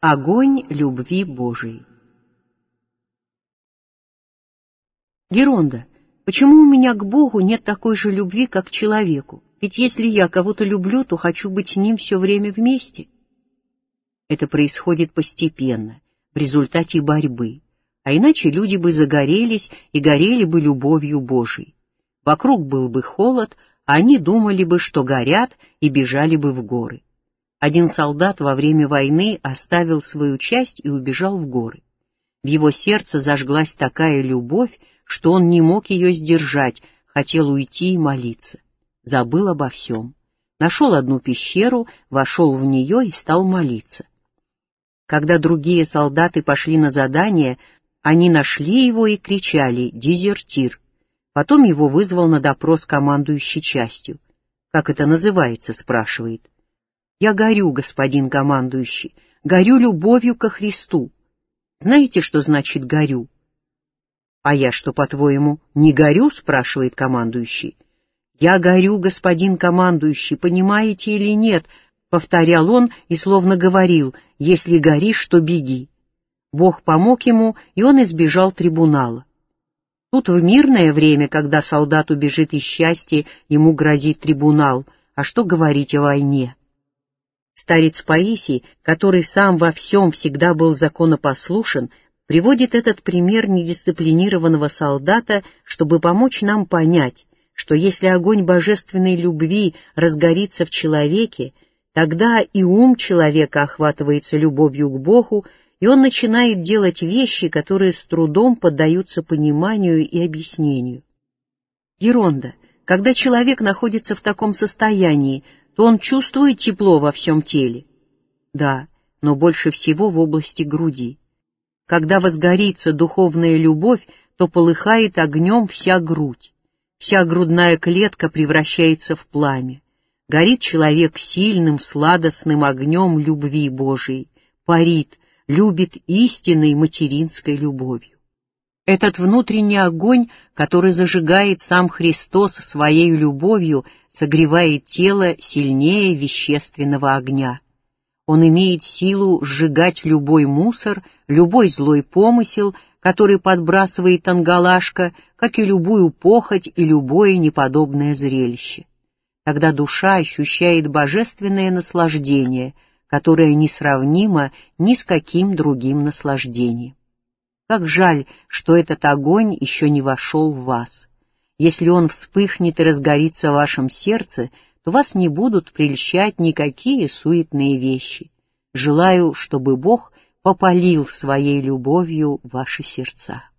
Огонь любви Божией. Геронда, почему у меня к Богу нет такой же любви, как к человеку? Ведь если я кого-то люблю, то хочу быть с ним все время вместе. Это происходит постепенно, в результате борьбы, а иначе люди бы загорелись и горели бы любовью Божией. Вокруг был бы холод, а они думали бы, что горят, и бежали бы в горы. Один солдат во время войны оставил свою часть и убежал в горы. В его сердце зажглась такая любовь, что он не мог ее сдержать, хотел уйти и молиться. Забыл обо всем. Нашел одну пещеру, вошел в нее и стал молиться. Когда другие солдаты пошли на задание, они нашли его и кричали «Дезертир». Потом его вызвал на допрос командующий частью. «Как это называется?» — спрашивает. «Я горю, господин командующий, горю любовью ко Христу». Знаете, что значит «горю»? «А я что, по-твоему, не горю?» — спрашивает командующий. «Я горю, господин командующий, понимаете или нет?» — повторял он и словно говорил: «Если горишь, то беги». Бог помог ему, и он избежал трибунала. Тут в мирное время, когда солдат убежит из счастья, ему грозит трибунал, а что говорить о войне? Старец Паисий, который сам во всем всегда был законопослушен, приводит этот пример недисциплинированного солдата, чтобы помочь нам понять, что если огонь божественной любви разгорится в человеке, тогда и ум человека охватывается любовью к Богу, и он начинает делать вещи, которые с трудом поддаются пониманию и объяснению. Геронда, когда человек находится в таком состоянии, то он чувствует тепло во всем теле? Да, но больше всего в области груди. Когда возгорится духовная любовь, то полыхает огнем вся грудь. Вся грудная клетка превращается в пламя. Горит человек сильным, сладостным огнем любви Божией, парит, любит истинной материнской любовью. Этот внутренний огонь, который зажигает сам Христос своей любовью, согревает тело сильнее вещественного огня. Он имеет силу сжигать любой мусор, любой злой помысел, который подбрасывает Ангалашка, как и любую похоть и любое неподобное зрелище. Тогда душа ощущает божественное наслаждение, которое несравнимо ни с каким другим наслаждением. Как жаль, что этот огонь еще не вошел в вас. Если он вспыхнет и разгорится в вашем сердце, то вас не будут прельщать никакие суетные вещи. Желаю, чтобы Бог попалил своей любовью ваши сердца.